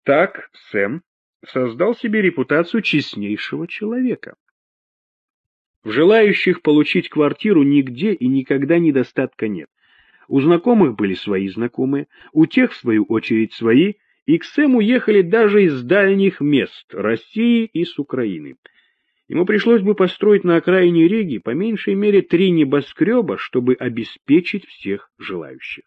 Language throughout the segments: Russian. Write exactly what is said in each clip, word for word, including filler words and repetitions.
Так Сэм создал себе репутацию честнейшего человека. В желающих получить квартиру нигде и никогда недостатка нет. У знакомых были свои знакомые, у тех, в свою очередь, свои, и к Сэму ехали даже из дальних мест России и с Украины. Ему пришлось бы построить на окраине Риги по меньшей мере три небоскреба, чтобы обеспечить всех желающих.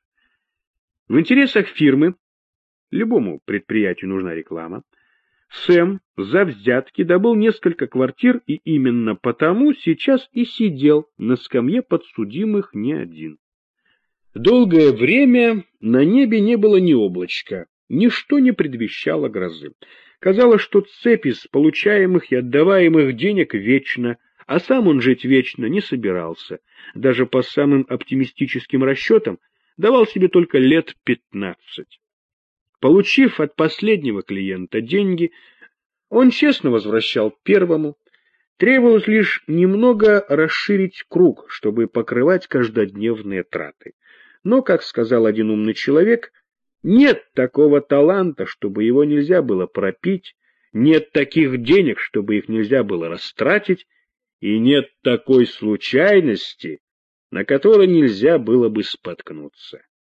В интересах фирмы, любому предприятию нужна реклама, Сэм за взятки добыл несколько квартир, и именно потому сейчас и сидел на скамье подсудимых не один. Долгое время на небе не было ни облачка, ничто не предвещало грозы. Казалось, что цепь из получаемых и отдаваемых денег вечна, а сам он жить вечно не собирался. Даже по самым оптимистическим расчетам давал себе только лет пятнадцать. Получив от последнего клиента деньги, он честно возвращал первому. Требовалось лишь немного расширить круг, чтобы покрывать каждодневные траты. Но, как сказал один умный человек, нет такого таланта, чтобы его нельзя было пропить, нет таких денег, чтобы их нельзя было растратить, и нет такой случайности, на которой нельзя было бы споткнуться.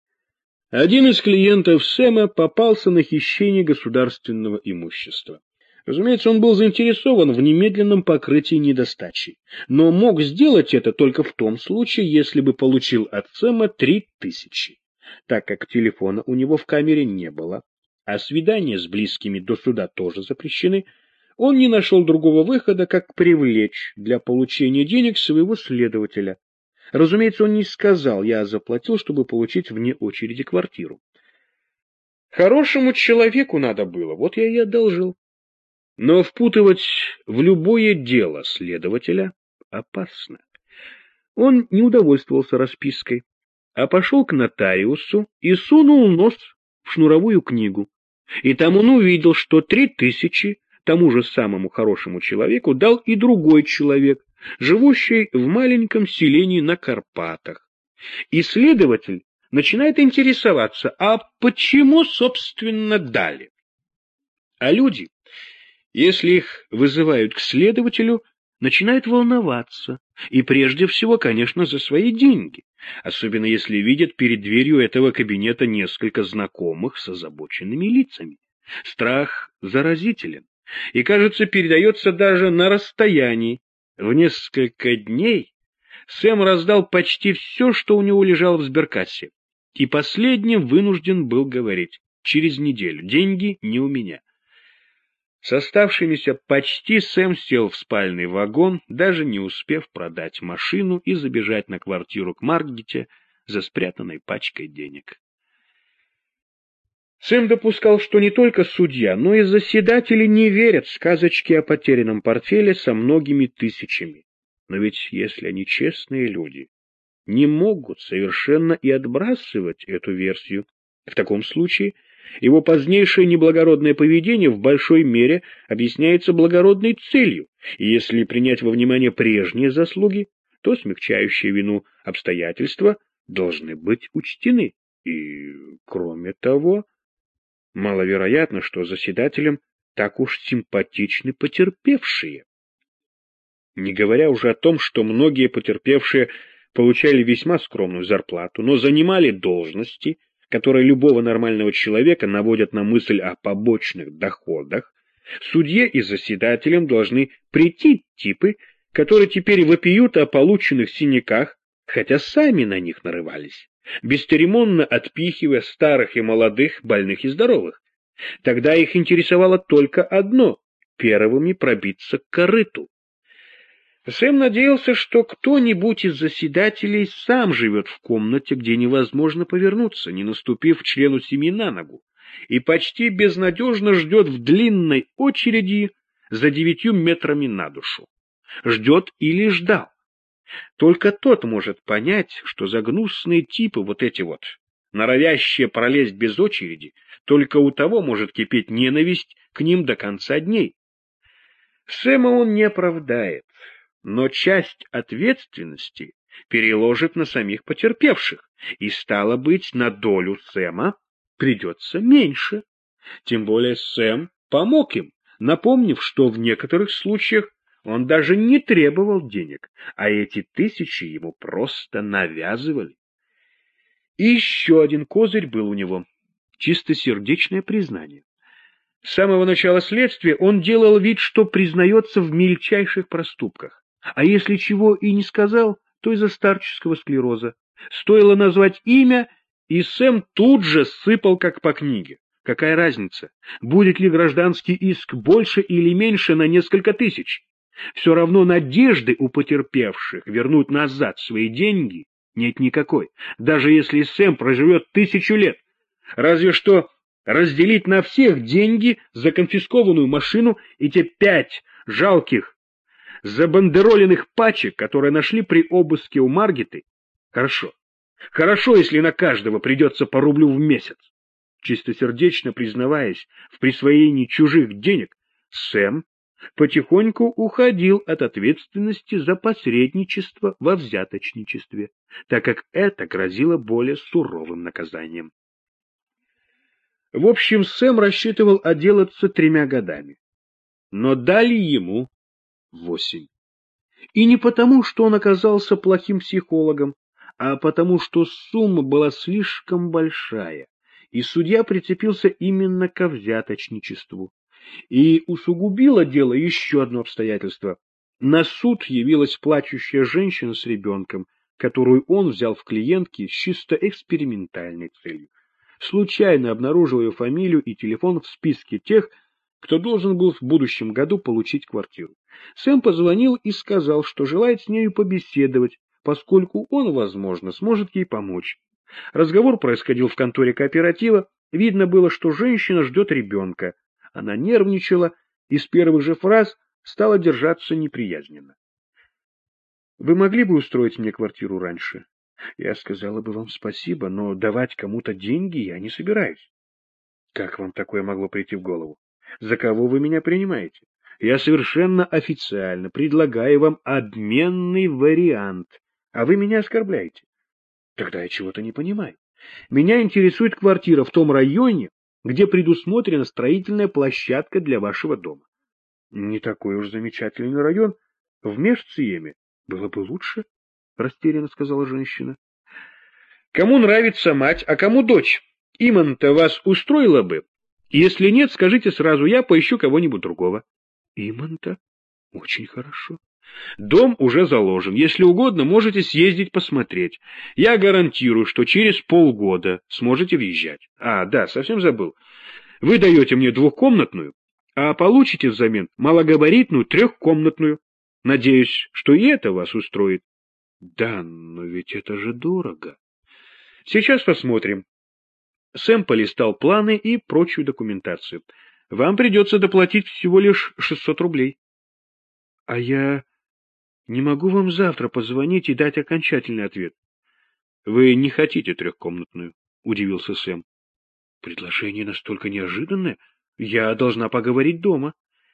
Один из клиентов Сэма попался на хищение государственного имущества. Разумеется, он был заинтересован в немедленном покрытии недостачи, но мог сделать это только в том случае, если бы получил от Сэма три тысячи. Так как телефона у него в камере не было, а свидания с близкими до суда тоже запрещены, он не нашел другого выхода, как привлечь для получения денег своего следователя. Разумеется, он не сказал: «Я заплатил, чтобы получить вне очереди квартиру». Хорошему человеку надо было, вот я и одолжил. Но впутывать в любое дело следователя опасно. Он не удовольствовался распиской, а пошел к нотариусу и сунул нос в шнуровую книгу. И там он увидел, что три тысячи тому же самому хорошему человеку дал и другой человек, живущий в маленьком селении на Карпатах. И следователь начинает интересоваться, а почему, собственно, дали? А люди, если их вызывают к следователю, начинают волноваться, и прежде всего, конечно, за свои деньги, особенно если видят перед дверью этого кабинета несколько знакомых с озабоченными лицами. Страх заразителен и, кажется, передается даже на расстоянии. В несколько дней Сэм раздал почти все, что у него лежало в сберкассе, и последним вынужден был говорить: через неделю, деньги не у меня. С оставшимися почти Сэм сел в спальный вагон, даже не успев продать машину и забежать на квартиру к Маргите за спрятанной пачкой денег. Сэм допускал, что не только судья, но и заседатели не верят в сказочки о потерянном портфеле со многими тысячами. Но ведь если они честные люди, не могут совершенно и отбрасывать эту версию. В таком случае его позднейшее неблагородное поведение в большой мере объясняется благородной целью, и если принять во внимание прежние заслуги, то смягчающие вину обстоятельства должны быть учтены. И, кроме того, маловероятно, что заседателям так уж симпатичны потерпевшие. Не говоря уже о том, что многие потерпевшие получали весьма скромную зарплату, но занимали должности, которые любого нормального человека наводят на мысль о побочных доходах, судье и заседателям должны прийти типы, которые теперь вопиют о полученных синяках, хотя сами на них нарывались, бесцеремонно отпихивая старых и молодых, больных и здоровых. Тогда их интересовало только одно — первыми пробиться к корыту. Сэм надеялся, что кто-нибудь из заседателей сам живет в комнате, где невозможно повернуться, не наступив члену семьи на ногу, и почти безнадежно ждет в длинной очереди за девятью метрами на душу. Ждет или ждал. Только тот может понять, что за гнусные типы вот эти вот, норовящие пролезть без очереди, только у того может кипеть ненависть к ним до конца дней. Сэма он не оправдает, но часть ответственности переложит на самих потерпевших, и, стало быть, на долю Сэма придется меньше. Тем более Сэм помог им, напомнив, что в некоторых случаях он даже не требовал денег, а эти тысячи ему просто навязывали. И еще один козырь был у него — чистосердечное признание. С самого начала следствия он делал вид, что признается в мельчайших проступках, а если чего и не сказал, то из-за старческого склероза. Стоило назвать имя, и Сэм тут же сыпал как по книге. Какая разница, будет ли гражданский иск больше или меньше на несколько тысяч? Все равно надежды у потерпевших вернуть назад свои деньги нет никакой, даже если Сэм проживет тысячу лет. Разве что разделить на всех деньги за конфискованную машину и те пять жалких забандероленных пачек, которые нашли при обыске у Маргиты. Хорошо. Хорошо, если на каждого придется по рублю в месяц. Чистосердечно признаваясь в присвоении чужих денег, Сэм потихоньку уходил от ответственности за посредничество во взяточничестве, так как это грозило более суровым наказанием. В общем, Сэм рассчитывал отделаться тремя годами, но дали ему восемь. И не потому, что он оказался плохим психологом, а потому, что сумма была слишком большая, и судья прицепился именно ко взяточничеству. И усугубило дело еще одно обстоятельство. На суд явилась плачущая женщина с ребенком, которую он взял в клиентки с чисто экспериментальной целью. Случайно обнаружил ее фамилию и телефон в списке тех, кто должен был в будущем году получить квартиру. Сэм позвонил и сказал, что желает с нею побеседовать, поскольку он, возможно, сможет ей помочь. Разговор происходил в конторе кооператива, видно было, что женщина ждет ребенка. Она нервничала и с первых же фраз стала держаться неприязненно. — Вы могли бы устроить мне квартиру раньше? Я сказала бы вам спасибо, но давать кому-то деньги я не собираюсь. Как вам такое могло прийти в голову? За кого вы меня принимаете? Я совершенно официально предлагаю вам обменный вариант, а вы меня оскорбляете. Тогда я чего-то не понимаю. Меня интересует квартира в том районе, где предусмотрена строительная площадка для вашего дома. Не такой уж замечательный район. В Межциеме было бы лучше, — растерянно сказала женщина. Кому нравится мать, а кому дочь? Иман-то вас устроила бы? Если нет, скажите сразу, я поищу кого-нибудь другого. Иман-то? Очень хорошо. Дом уже заложен. Если угодно, можете съездить посмотреть. Я гарантирую, что через полгода сможете въезжать. А, да, совсем забыл. Вы даете мне двухкомнатную, а получите взамен малогабаритную трехкомнатную. Надеюсь, что и это вас устроит. Да, но ведь это же дорого. Сейчас посмотрим. Сэм полистал планы и прочую документацию. Вам придется доплатить всего лишь шестьсот рублей. — А я не могу вам завтра позвонить и дать окончательный ответ? — Вы не хотите трехкомнатную? — удивился Сэм. — Предложение настолько неожиданное. Я должна поговорить дома.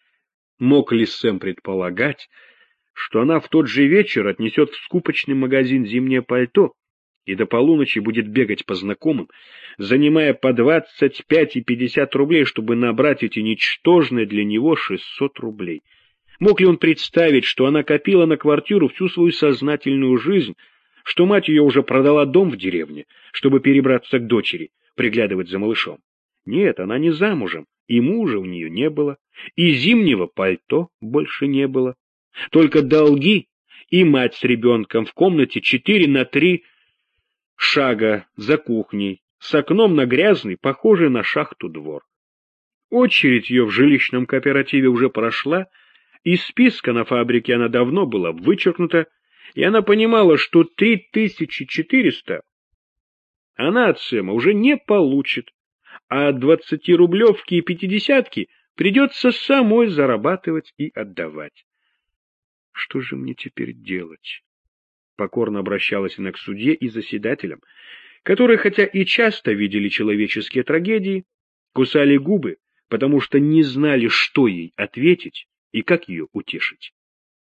Мог ли Сэм предполагать, что она в тот же вечер отнесет в скупочный магазин зимнее пальто и до полуночи будет бегать по знакомым, занимая по двадцать пять и пятьдесят рублей, чтобы набрать эти ничтожные для него шестьсот рублей? Мог ли он представить, что она копила на квартиру всю свою сознательную жизнь, что мать ее уже продала дом в деревне, чтобы перебраться к дочери, приглядывать за малышом? Нет, она не замужем, и мужа у нее не было, и зимнего пальто больше не было. Только долги и мать с ребенком в комнате четыре на три шага за кухней, с окном на грязный, похожий на шахту двор. Очередь ее в жилищном кооперативе уже прошла, из списка на фабрике она давно была вычеркнута, и она понимала, что три тысячи четыреста она от Сэма уже не получит, а от двадцатирублевки и пятидесятки придется самой зарабатывать и отдавать. Что же мне теперь делать? Покорно обращалась она к судье и заседателям, которые, хотя и часто видели человеческие трагедии, кусали губы, потому что не знали, что ей ответить и как ее утешить.